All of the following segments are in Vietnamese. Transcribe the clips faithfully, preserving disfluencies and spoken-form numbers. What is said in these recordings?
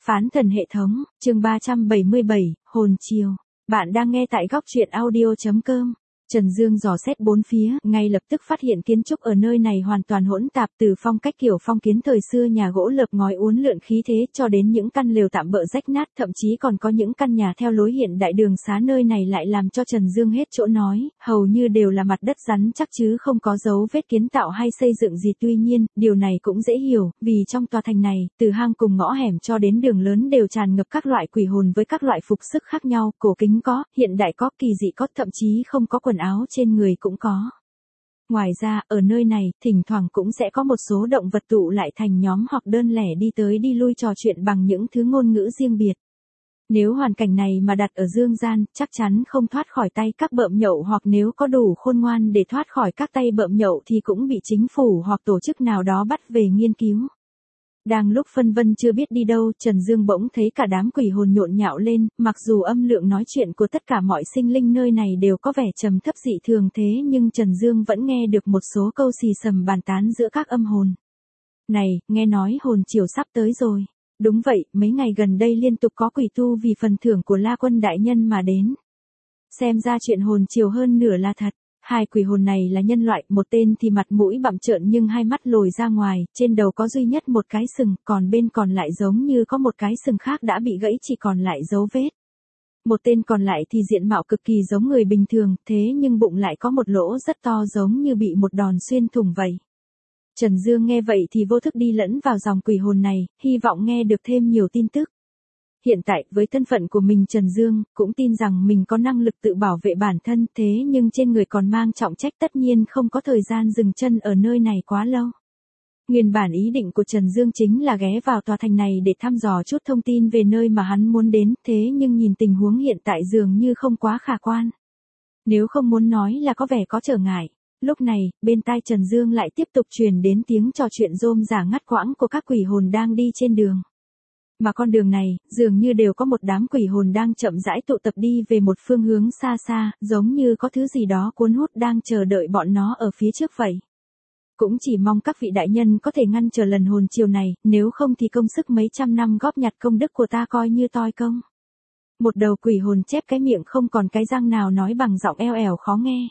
Phán thần hệ thống, chương ba trăm bảy mươi bảy, hồn chiều. Bạn đang nghe tại góc truyện audio chấm com. Trần Dương dò xét bốn phía, ngay lập tức phát hiện kiến trúc ở nơi này hoàn toàn hỗn tạp, từ phong cách kiểu phong kiến thời xưa nhà gỗ lợp ngói uốn lượn khí thế cho đến những căn lều tạm bợ rách nát, thậm chí còn có những căn nhà theo lối hiện đại. Đường xá nơi này lại làm cho Trần Dương hết chỗ nói, hầu như đều là mặt đất rắn chắc chứ không có dấu vết kiến tạo hay xây dựng gì. Tuy nhiên, điều này cũng dễ hiểu, vì trong tòa thành này, từ hang cùng ngõ hẻm cho đến đường lớn đều tràn ngập các loại quỷ hồn với các loại phục sức khác nhau, cổ kính có, hiện đại có, kỳ dị có, thậm chí không có quần áo trên người cũng có. Ngoài ra, ở nơi này, thỉnh thoảng cũng sẽ có một số động vật tụ lại thành nhóm hoặc đơn lẻ đi tới đi lui trò chuyện bằng những thứ ngôn ngữ riêng biệt. Nếu hoàn cảnh này mà đặt ở dương gian, chắc chắn không thoát khỏi tay các bợm nhậu, hoặc nếu có đủ khôn ngoan để thoát khỏi các tay bợm nhậu thì cũng bị chính phủ hoặc tổ chức nào đó bắt về nghiên cứu. Đang lúc phân vân chưa biết đi đâu, Trần Dương bỗng thấy cả đám quỷ hồn nhộn nhạo lên, mặc dù âm lượng nói chuyện của tất cả mọi sinh linh nơi này đều có vẻ trầm thấp dị thường, thế nhưng Trần Dương vẫn nghe được một số câu xì xầm bàn tán giữa các âm hồn. Này, nghe nói hồn chiều sắp tới rồi. Đúng vậy, mấy ngày gần đây liên tục có quỷ tu vì phần thưởng của La Quân đại nhân mà đến. Xem ra chuyện hồn chiều hơn nửa là thật. Hai quỷ hồn này là nhân loại, một tên thì mặt mũi bặm trợn nhưng hai mắt lồi ra ngoài, trên đầu có duy nhất một cái sừng, còn bên còn lại giống như có một cái sừng khác đã bị gãy, chỉ còn lại dấu vết. Một tên còn lại thì diện mạo cực kỳ giống người bình thường, thế nhưng bụng lại có một lỗ rất to giống như bị một đòn xuyên thủng vậy. Trần Dương nghe vậy thì vô thức đi lẫn vào dòng quỷ hồn này, hy vọng nghe được thêm nhiều tin tức. Hiện tại, với thân phận của mình Trần Dương, cũng tin rằng mình có năng lực tự bảo vệ bản thân, thế nhưng trên người còn mang trọng trách, tất nhiên không có thời gian dừng chân ở nơi này quá lâu. Nguyên bản ý định của Trần Dương chính là ghé vào tòa thành này để thăm dò chút thông tin về nơi mà hắn muốn đến, thế nhưng nhìn tình huống hiện tại dường như không quá khả quan. Nếu không muốn nói là có vẻ có trở ngại. Lúc này, bên tai Trần Dương lại tiếp tục truyền đến tiếng trò chuyện rôm rả ngắt quãng của các quỷ hồn đang đi trên đường. Mà con đường này, dường như đều có một đám quỷ hồn đang chậm rãi tụ tập đi về một phương hướng xa xa, giống như có thứ gì đó cuốn hút đang chờ đợi bọn nó ở phía trước vậy. Cũng chỉ mong các vị đại nhân có thể ngăn trở lần hồn chiều này, nếu không thì công sức mấy trăm năm góp nhặt công đức của ta coi như toi công. Một đầu quỷ hồn chép cái miệng không còn cái răng nào nói bằng giọng eo ẻo khó nghe.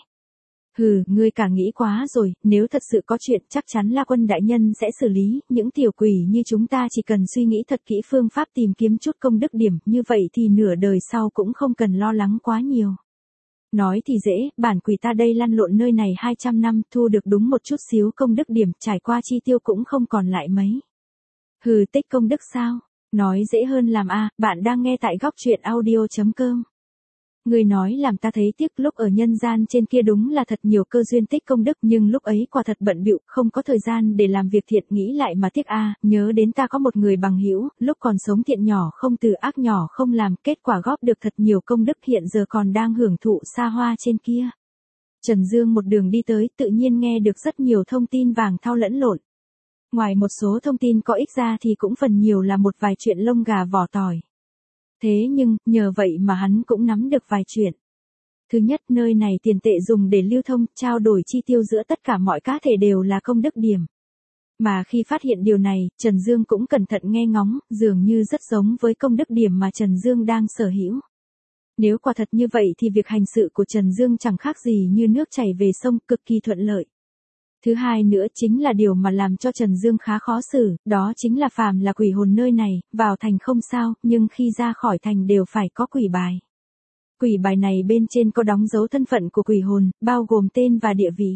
Hừ, ngươi cả nghĩ quá rồi, nếu thật sự có chuyện chắc chắn La Quân đại nhân sẽ xử lý, những tiểu quỷ như chúng ta chỉ cần suy nghĩ thật kỹ phương pháp tìm kiếm chút công đức điểm, như vậy thì nửa đời sau cũng không cần lo lắng quá nhiều. Nói thì dễ, bản quỷ ta đây lăn lộn nơi này hai trăm năm, thu được đúng một chút xíu công đức điểm, trải qua chi tiêu cũng không còn lại mấy. Hừ, tích công đức sao? Nói dễ hơn làm a, à, bạn đang nghe tại góc truyện audio chấm com. Người nói làm ta thấy tiếc, lúc ở nhân gian trên kia đúng là thật nhiều cơ duyên tích công đức, nhưng lúc ấy quả thật bận bịu, không có thời gian để làm việc thiện, nghĩ lại mà tiếc a, à, nhớ đến ta có một người bằng hữu, lúc còn sống thiện nhỏ không từ ác nhỏ không làm, kết quả góp được thật nhiều công đức, hiện giờ còn đang hưởng thụ xa hoa trên kia. Trần Dương một đường đi tới, tự nhiên nghe được rất nhiều thông tin vàng thau lẫn lộn. Ngoài một số thông tin có ích ra thì cũng phần nhiều là một vài chuyện lông gà vỏ tỏi. Thế nhưng, nhờ vậy mà hắn cũng nắm được vài chuyện. Thứ nhất, nơi này tiền tệ dùng để lưu thông, trao đổi chi tiêu giữa tất cả mọi cá thể đều là công đức điểm. Mà khi phát hiện điều này, Trần Dương cũng cẩn thận nghe ngóng, dường như rất giống với công đức điểm mà Trần Dương đang sở hữu. Nếu quả thật như vậy thì việc hành sự của Trần Dương chẳng khác gì như nước chảy về sông, cực kỳ thuận lợi. Thứ hai nữa chính là điều mà làm cho Trần Dương khá khó xử, đó chính là phàm là quỷ hồn nơi này, vào thành không sao, nhưng khi ra khỏi thành đều phải có quỷ bài. Quỷ bài này bên trên có đóng dấu thân phận của quỷ hồn, bao gồm tên và địa vị.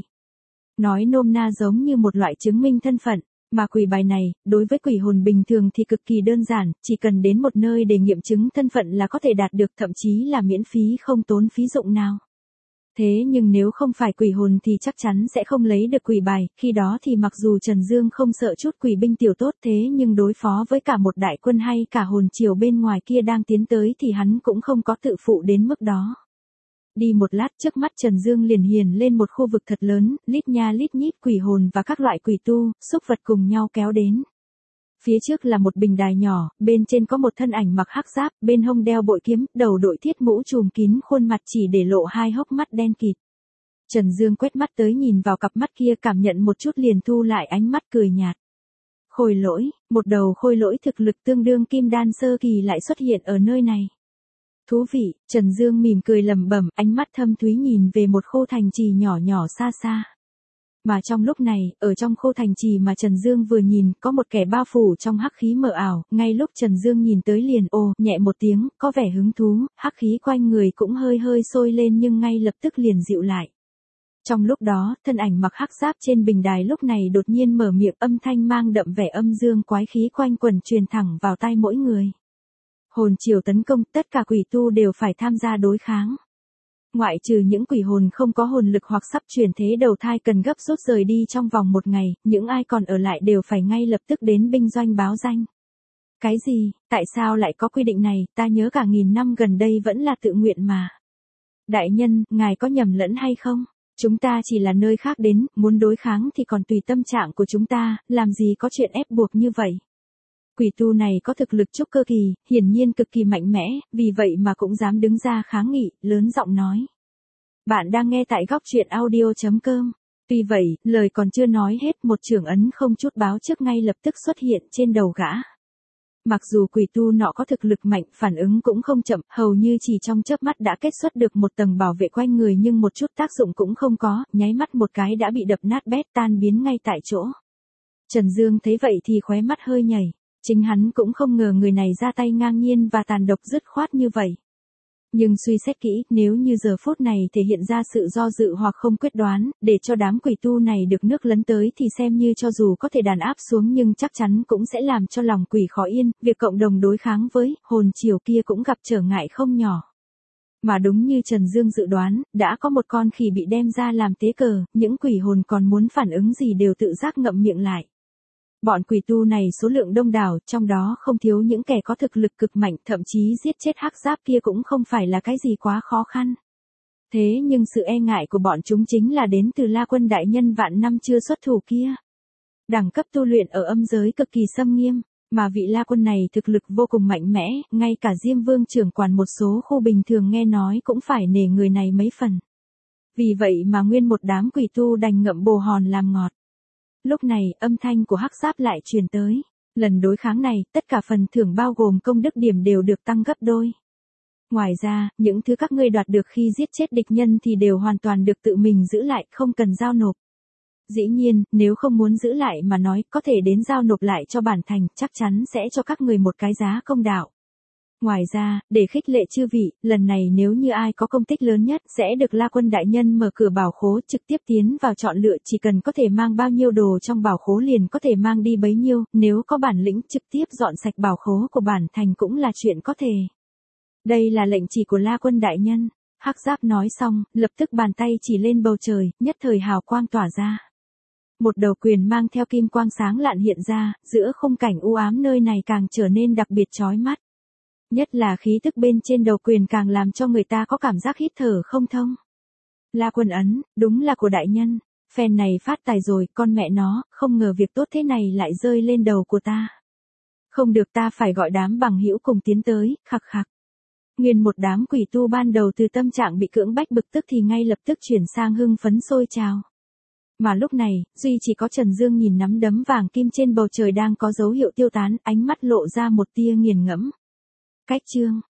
Nói nôm na giống như một loại chứng minh thân phận, mà quỷ bài này, đối với quỷ hồn bình thường thì cực kỳ đơn giản, chỉ cần đến một nơi để nghiệm chứng thân phận là có thể đạt được, thậm chí là miễn phí không tốn phí dụng nào. Thế nhưng nếu không phải quỷ hồn thì chắc chắn sẽ không lấy được quỷ bài, khi đó thì mặc dù Trần Dương không sợ chút quỷ binh tiểu tốt, thế nhưng đối phó với cả một đại quân hay cả hồn triều bên ngoài kia đang tiến tới thì hắn cũng không có tự phụ đến mức đó. Đi một lát, trước mắt Trần Dương liền hiền lên một khu vực thật lớn, lít nha lít nhít quỷ hồn và các loại quỷ tu, xúc vật cùng nhau kéo đến. Phía trước là một bình đài nhỏ, bên trên có một thân ảnh mặc hắc giáp, bên hông đeo bội kiếm, đầu đội thiết mũ trùm kín khuôn mặt chỉ để lộ hai hốc mắt đen kịt. Trần Dương quét mắt tới nhìn vào cặp mắt kia, cảm nhận một chút liền thu lại ánh mắt cười nhạt. Khôi lỗi, một đầu khôi lỗi thực lực tương đương kim đan sơ kỳ lại xuất hiện ở nơi này. Thú vị, Trần Dương mỉm cười lẩm bẩm, ánh mắt thâm thúy nhìn về một khu thành trì nhỏ nhỏ xa xa. Mà trong lúc này, ở trong khu thành trì mà Trần Dương vừa nhìn, có một kẻ bao phủ trong hắc khí mờ ảo, ngay lúc Trần Dương nhìn tới liền ồ, nhẹ một tiếng, có vẻ hứng thú, hắc khí quanh người cũng hơi hơi sôi lên nhưng ngay lập tức liền dịu lại. Trong lúc đó, thân ảnh mặc hắc giáp trên bình đài lúc này đột nhiên mở miệng, âm thanh mang đậm vẻ âm dương quái khí quanh quẩn truyền thẳng vào tai mỗi người. Hồn chiều tấn công, tất cả quỷ tu đều phải tham gia đối kháng. Ngoại trừ những quỷ hồn không có hồn lực hoặc sắp chuyển thế đầu thai cần gấp rút rời đi trong vòng một ngày, những ai còn ở lại đều phải ngay lập tức đến binh doanh báo danh. Cái gì, tại sao lại có quy định này, ta nhớ cả nghìn năm gần đây vẫn là tự nguyện mà. Đại nhân, ngài có nhầm lẫn hay không? Chúng ta chỉ là nơi khác đến, muốn đối kháng thì còn tùy tâm trạng của chúng ta, làm gì có chuyện ép buộc như vậy. Quỷ tu này có thực lực trúc cơ kỳ, hiển nhiên cực kỳ mạnh mẽ, vì vậy mà cũng dám đứng ra kháng nghị, lớn giọng nói. Bạn đang nghe tại góc truyện audio chấm com. Tuy vậy, lời còn chưa nói hết, một chưởng ấn không chút báo trước ngay lập tức xuất hiện trên đầu gã. Mặc dù quỷ tu nọ có thực lực mạnh, phản ứng cũng không chậm, hầu như chỉ trong chớp mắt đã kết xuất được một tầng bảo vệ quanh người nhưng một chút tác dụng cũng không có, nháy mắt một cái đã bị đập nát bét tan biến ngay tại chỗ. Trần Dương thấy vậy thì khóe mắt hơi nhảy. Chính hắn cũng không ngờ người này ra tay ngang nhiên và tàn độc dứt khoát như vậy. Nhưng suy xét kỹ, nếu như giờ phút này thể hiện ra sự do dự hoặc không quyết đoán, để cho đám quỷ tu này được nước lấn tới thì xem như cho dù có thể đàn áp xuống nhưng chắc chắn cũng sẽ làm cho lòng quỷ khó yên, việc cộng đồng đối kháng với hồn chiều kia cũng gặp trở ngại không nhỏ. Mà đúng như Trần Dương dự đoán, đã có một con khỉ bị đem ra làm tế cờ, những quỷ hồn còn muốn phản ứng gì đều tự giác ngậm miệng lại. Bọn quỷ tu này số lượng đông đảo, trong đó không thiếu những kẻ có thực lực cực mạnh, thậm chí giết chết hắc giáp kia cũng không phải là cái gì quá khó khăn. Thế nhưng sự e ngại của bọn chúng chính là đến từ La Quân đại nhân vạn năm chưa xuất thủ kia. Đẳng cấp tu luyện ở âm giới cực kỳ xâm nghiêm, mà vị La Quân này thực lực vô cùng mạnh mẽ, ngay cả Diêm Vương trưởng quản một số khu bình thường nghe nói cũng phải nể người này mấy phần. Vì vậy mà nguyên một đám quỷ tu đành ngậm bồ hòn làm ngọt. Lúc này, âm thanh của hắc giáp lại truyền tới. Lần đối kháng này, tất cả phần thưởng bao gồm công đức điểm đều được tăng gấp đôi. Ngoài ra, những thứ các ngươi đoạt được khi giết chết địch nhân thì đều hoàn toàn được tự mình giữ lại, không cần giao nộp. Dĩ nhiên, nếu không muốn giữ lại mà nói, có thể đến giao nộp lại cho bản thành, chắc chắn sẽ cho các người một cái giá công đạo. Ngoài ra, để khích lệ chư vị, lần này nếu như ai có công tích lớn nhất, sẽ được La Quân đại nhân mở cửa bảo khố trực tiếp tiến vào chọn lựa, chỉ cần có thể mang bao nhiêu đồ trong bảo khố liền có thể mang đi bấy nhiêu, nếu có bản lĩnh trực tiếp dọn sạch bảo khố của bản thành cũng là chuyện có thể. Đây là lệnh chỉ của La Quân đại nhân. Hắc giáp nói xong, lập tức bàn tay chỉ lên bầu trời, nhất thời hào quang tỏa ra. Một đầu quyền mang theo kim quang sáng lạn hiện ra, giữa khung cảnh u ám nơi này càng trở nên đặc biệt chói mắt. Nhất là khí tức bên trên đầu quyền càng làm cho người ta có cảm giác hít thở không thông. La Quân ấn, đúng là của đại nhân. Phen này phát tài rồi, con mẹ nó, không ngờ việc tốt thế này lại rơi lên đầu của ta. Không được, ta phải gọi đám bằng hữu cùng tiến tới, khặc khặc. Nguyên một đám quỷ tu ban đầu từ tâm trạng bị cưỡng bách bực tức thì ngay lập tức chuyển sang hưng phấn sôi trào. Mà lúc này, duy chỉ có Trần Dương nhìn nắm đấm vàng kim trên bầu trời đang có dấu hiệu tiêu tán, ánh mắt lộ ra một tia nghiền ngẫm. Cách chương